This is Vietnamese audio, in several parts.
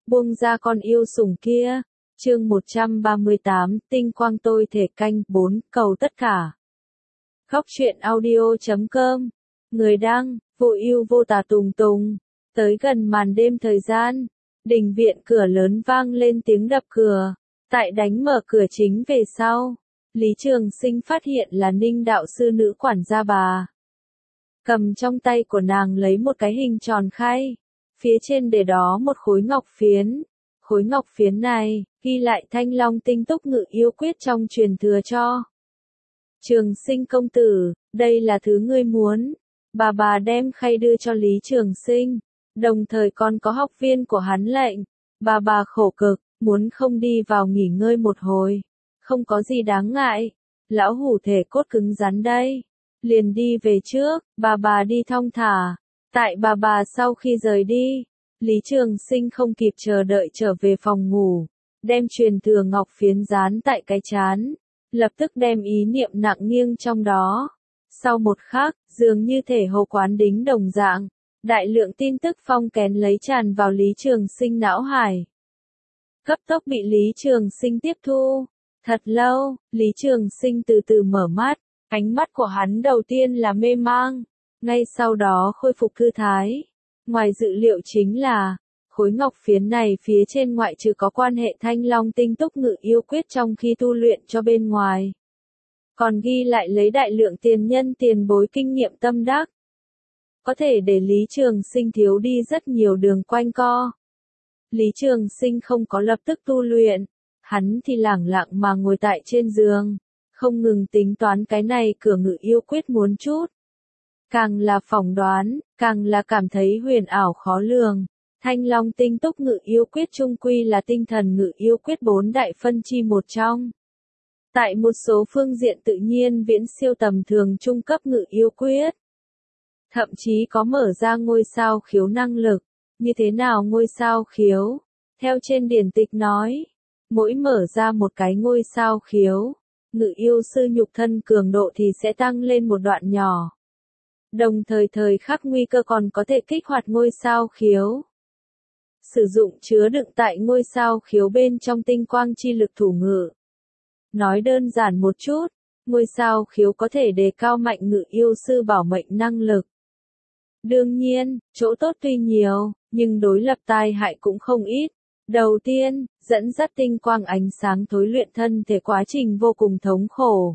buông ra con yêu sủng kia. Chương 138, tinh quang tôi thể canh 4, cầu tất cả. Khóc chuyện audio.com. Người đăng, vô ưu vô tà tùng tùng. Tới gần màn đêm thời gian, đình viện cửa lớn vang lên tiếng đập cửa. Tại đánh mở cửa chính về sau, Lý Trường Sinh phát hiện là Ninh đạo sư nữ quản gia bà. Cầm trong tay của nàng lấy một cái hình tròn khay, phía trên để đó một khối ngọc phiến. Khối ngọc phiến này, ghi lại Thanh Long tinh túc ngự yêu quyết trong truyền thừa cho Trường Sinh công tử, đây là thứ ngươi muốn. Bà đem khay đưa cho Lý Trường Sinh, đồng thời còn có học viên của hắn lệnh. Bà khổ cực, muốn không đi vào nghỉ ngơi một hồi. Không có gì đáng ngại, lão hủ thể cốt cứng rắn đây. Liền đi về trước, bà đi thong thả. Tại bà sau khi rời đi, Lý Trường Sinh không kịp chờ đợi trở về phòng ngủ, đem truyền thừa ngọc phiến dán tại cái trán, lập tức đem ý niệm nặng nghiêng trong đó. Sau một khắc, dường như thể hồ quán đính đồng dạng, đại lượng tin tức phong kén lấy tràn vào Lý Trường Sinh não hải. Cấp tốc bị Lý Trường Sinh tiếp thu. Thật lâu, Lý Trường Sinh từ từ mở mắt, ánh mắt của hắn đầu tiên là mê mang, ngay sau đó khôi phục thư thái. Ngoài dự liệu chính là, khối ngọc phiến này phía trên ngoại trừ có quan hệ Thanh Long tinh túc ngự yêu quyết trong khi tu luyện cho bên ngoài, còn ghi lại lấy đại lượng tiền nhân tiền bối kinh nghiệm tâm đắc, có thể để Lý Trường Sinh thiếu đi rất nhiều đường quanh co. Lý Trường Sinh không có lập tức tu luyện, hắn thì lẳng lặng mà ngồi tại trên giường, không ngừng tính toán cái này cửa ngự yêu quyết muốn chút. Càng là phỏng đoán, càng là cảm thấy huyền ảo khó lường. Thanh Long tinh túc ngự yêu quyết chung quy là tinh thần ngự yêu quyết 4 đại phân chi một trong. Tại một số phương diện tự nhiên viễn siêu tầm thường trung cấp ngự yêu quyết. Thậm chí có mở ra ngôi sao khiếu năng lực. Như thế nào ngôi sao khiếu? Theo trên điển tịch nói, mỗi mở ra một cái ngôi sao khiếu, ngự yêu sư nhục thân cường độ thì sẽ tăng lên một đoạn nhỏ. Đồng thời thời khắc nguy cơ còn có thể kích hoạt ngôi sao khiếu. Sử dụng chứa đựng tại ngôi sao khiếu bên trong tinh quang chi lực thủ ngự. Nói đơn giản một chút, ngôi sao khiếu có thể đề cao mạnh ngự yêu sư bảo mệnh năng lực. Đương nhiên, chỗ tốt tuy nhiều, nhưng đối lập tai hại cũng không ít. Đầu tiên, dẫn dắt tinh quang ánh sáng thối luyện thân thể quá trình vô cùng thống khổ.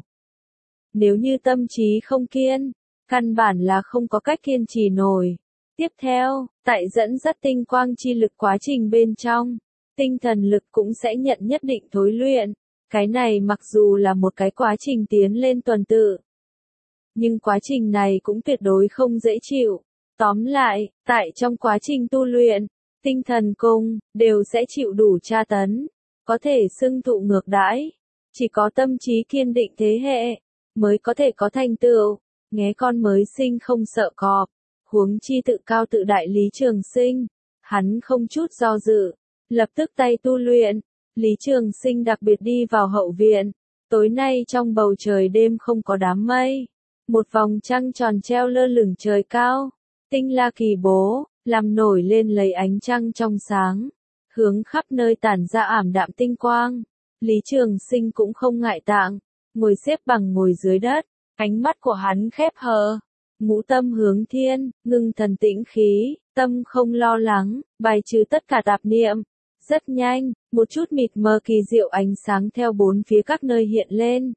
Nếu như tâm trí không kiên, căn bản là không có cách kiên trì nổi. Tiếp theo, tại dẫn dắt tinh quang chi lực quá trình bên trong, tinh thần lực cũng sẽ nhận nhất định thối luyện. Cái này mặc dù là một cái quá trình tiến lên tuần tự, nhưng quá trình này cũng tuyệt đối không dễ chịu. Tóm lại, tại trong quá trình tu luyện, tinh thần cung đều sẽ chịu đủ tra tấn, có thể xưng thụ ngược đãi. Chỉ có tâm trí kiên định thế hệ mới có thể có thành tựu. Nghé con mới sinh không sợ cọp, huống chi tự cao tự đại Lý Trường Sinh, hắn không chút do dự, lập tức tay tu luyện. Lý Trường Sinh đặc biệt đi vào hậu viện. Tối nay trong bầu trời đêm không có đám mây, một vòng trăng tròn treo lơ lửng trời cao. Tinh la kỳ bố, làm nổi lên lấy ánh trăng trong sáng, hướng khắp nơi tản ra ảm đạm tinh quang. Lý Trường Sinh cũng không ngại tạng, ngồi xếp bằng ngồi dưới đất, ánh mắt của hắn khép hờ, ngũ tâm hướng thiên, ngưng thần tĩnh khí, tâm không lo lắng, bài trừ tất cả tạp niệm. Rất nhanh, một chút mịt mờ kỳ diệu ánh sáng theo bốn phía các nơi hiện lên,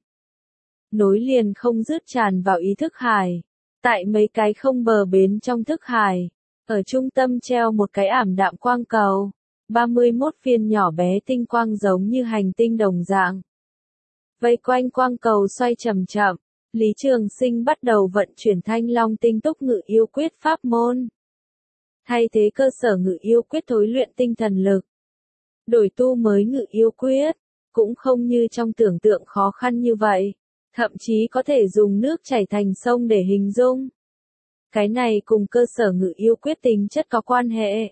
nối liền không dứt tràn vào ý thức hải. Tại mấy cái không bờ bến trong thức hải, ở trung tâm treo một cái ảm đạm quang cầu, 31 viên nhỏ bé tinh quang giống như hành tinh đồng dạng. Vây quanh quang cầu xoay chậm chậm, Lý Trường Sinh bắt đầu vận chuyển Thanh Long tinh túc ngự yêu quyết pháp môn. Thay thế cơ sở ngự yêu quyết thối luyện tinh thần lực. Đổi tu mới ngự yêu quyết, cũng không như trong tưởng tượng khó khăn như vậy. Thậm chí có thể dùng nước chảy thành sông để hình dung. Cái này cùng cơ sở ngự yêu quyết tính chất có quan hệ.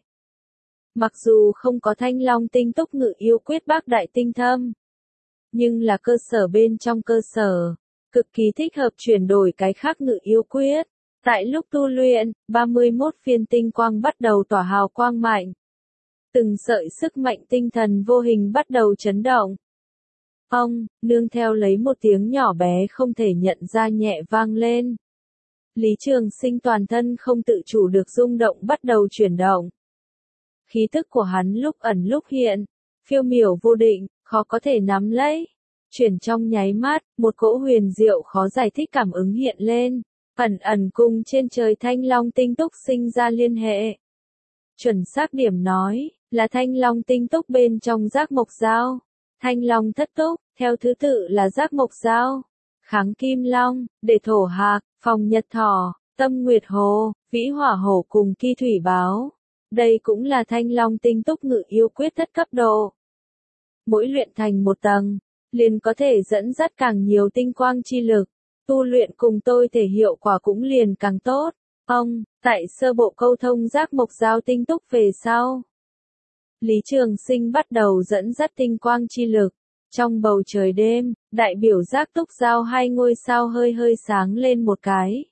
Mặc dù không có Thanh Long tinh túc ngự yêu quyết bác đại tinh thâm, nhưng là cơ sở bên trong cơ sở, cực kỳ thích hợp chuyển đổi cái khác ngự yêu quyết. Tại lúc tu luyện, 31 phiên tinh quang bắt đầu tỏa hào quang mạnh. từng sợi sức mạnh tinh thần vô hình bắt đầu chấn động. Ông, nương theo lấy một tiếng nhỏ bé không thể nhận ra nhẹ vang lên. Lý Trường Sinh toàn thân không tự chủ được rung động bắt đầu chuyển động. Khí tức của hắn lúc ẩn lúc hiện, phiêu miểu vô định, khó có thể nắm lấy. Chuyển trong nháy mắt, một cỗ huyền diệu khó giải thích cảm ứng hiện lên, ẩn ẩn cùng trên trời Thanh Long tinh túc sinh ra liên hệ. Chuẩn xác điểm nói, là Thanh Long tinh túc bên trong giác mộc dao. Thanh Long thất túc, theo thứ tự là giác mộc dao, kháng kim long, để thổ hạc, phòng nhật thỏ, tâm nguyệt hồ, vĩ hỏa hổ cùng kỳ thủy báo. Đây cũng là Thanh Long tinh túc ngự yêu quyết thất cấp độ. Mỗi luyện thành một tầng, liền có thể dẫn dắt càng nhiều tinh quang chi lực, tu luyện cùng tôi thể hiệu quả cũng liền càng tốt. Ông, tại sơ bộ câu thông giác mộc dao tinh túc về sau, Lý Trường Sinh bắt đầu dẫn dắt tinh quang chi lực. Trong bầu trời đêm, đại biểu giác túc giao hai ngôi sao hơi hơi sáng lên một cái.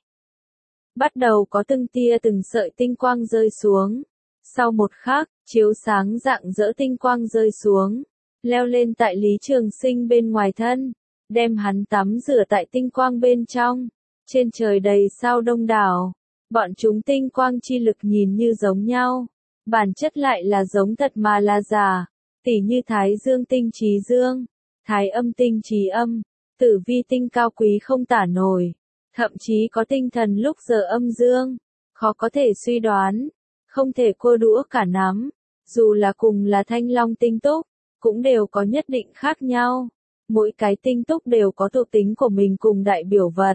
Bắt đầu có từng tia từng sợi tinh quang rơi xuống. Sau một khắc, chiếu sáng rạng rỡ tinh quang rơi xuống, leo lên tại Lý Trường Sinh bên ngoài thân, đem hắn tắm rửa tại tinh quang bên trong. Trên trời đầy sao đông đảo, bọn chúng tinh quang chi lực nhìn như giống nhau, bản chất lại là giống thật mà là giả, tỉ như Thái Dương tinh trí dương, Thái Âm tinh trí âm, Tử Vi tinh cao quý không tả nổi, thậm chí có tinh thần lúc giờ âm dương, khó có thể suy đoán, không thể cô đũa cả nắm, dù là cùng là Thanh Long tinh túc, cũng đều có nhất định khác nhau, mỗi cái tinh túc đều có thuộc tính của mình cùng đại biểu vật.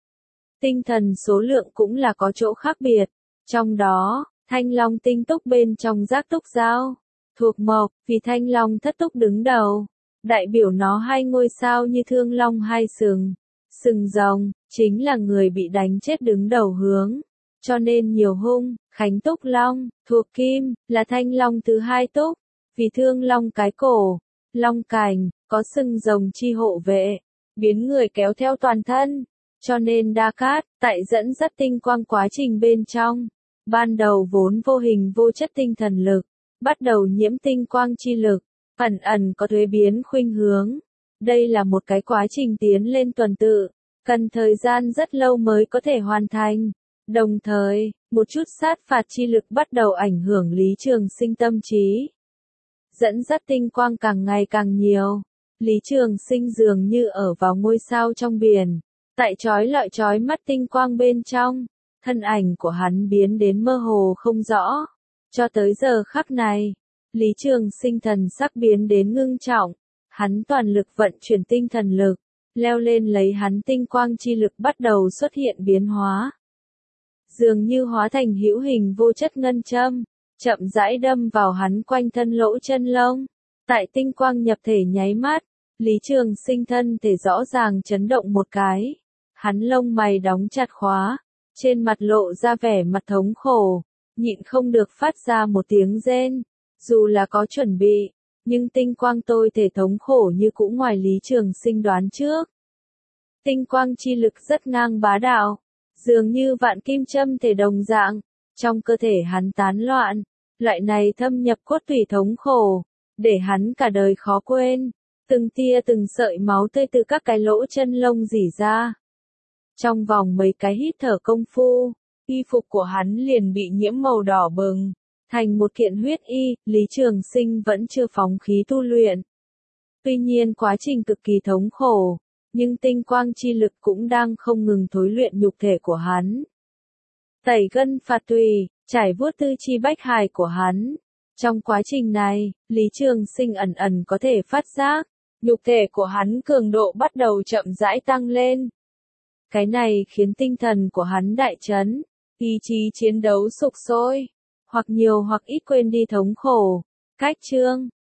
Tinh thần số lượng cũng là có chỗ khác biệt, trong đó, Thanh Long tinh túc bên trong giác túc giao, thuộc mộc, vì Thanh Long thất túc đứng đầu, đại biểu nó hai ngôi sao như thương long hai sừng, sừng rồng, chính là người bị đánh chết đứng đầu hướng, cho nên nhiều hung, Khánh túc long, thuộc kim, là Thanh Long thứ hai túc, vì thương long cái cổ, long cành, có sừng rồng chi hộ vệ, biến người kéo theo toàn thân, cho nên Đa Cát, tại dẫn dắt tinh quang quá trình bên trong, ban đầu vốn vô hình vô chất tinh thần lực, bắt đầu nhiễm tinh quang chi lực, ẩn ẩn có thuế biến khuynh hướng. Đây là một cái quá trình tiến lên tuần tự, cần thời gian rất lâu mới có thể hoàn thành. Đồng thời, một chút sát phạt chi lực bắt đầu ảnh hưởng Lý Trường Sinh tâm trí. Dẫn dắt tinh quang càng ngày càng nhiều, Lý Trường Sinh dường như ở vào ngôi sao trong biển, tại chói mắt tinh quang bên trong, thân ảnh của hắn biến đến mơ hồ không rõ. Cho tới giờ khắc này, Lý Trường Sinh thần sắc biến đến ngưng trọng, hắn toàn lực vận chuyển tinh thần lực, leo lên lấy hắn tinh quang chi lực bắt đầu xuất hiện biến hóa. Dường như hóa thành hữu hình vô chất ngân châm, chậm rãi đâm vào hắn quanh thân lỗ chân lông. Tại tinh quang nhập thể nháy mắt, Lý Trường Sinh thân thể rõ ràng chấn động một cái. Hắn lông mày đóng chặt khóa, trên mặt lộ ra vẻ mặt thống khổ, nhịn không được phát ra một tiếng rên. Dù là có chuẩn bị, nhưng tinh quang tôi thể thống khổ như cũng ngoài Lý Trường Sinh đoán trước. Tinh quang chi lực rất ngang bá đạo, dường như vạn kim châm thể đồng dạng, trong cơ thể hắn tán loạn, loại này thâm nhập cốt tủy thống khổ, để hắn cả đời khó quên, từng tia từng sợi máu tươi từ các cái lỗ chân lông rỉ ra. Trong vòng mấy cái hít thở công phu, y phục của hắn liền bị nhiễm màu đỏ bừng, thành một kiện huyết y. Lý Trường Sinh vẫn chưa phóng khí tu luyện. Tuy nhiên quá trình cực kỳ thống khổ, nhưng tinh quang chi lực cũng đang không ngừng thối luyện nhục thể của hắn. Tẩy gân phạt tùy, trải vuốt tư chi bách hài của hắn. Trong quá trình này, Lý Trường Sinh ẩn ẩn có thể phát giác, nhục thể của hắn cường độ bắt đầu chậm rãi tăng lên. Cái này khiến tinh thần của hắn đại chấn, ý chí chiến đấu sục sôi, hoặc nhiều hoặc ít quên đi thống khổ. Cách chương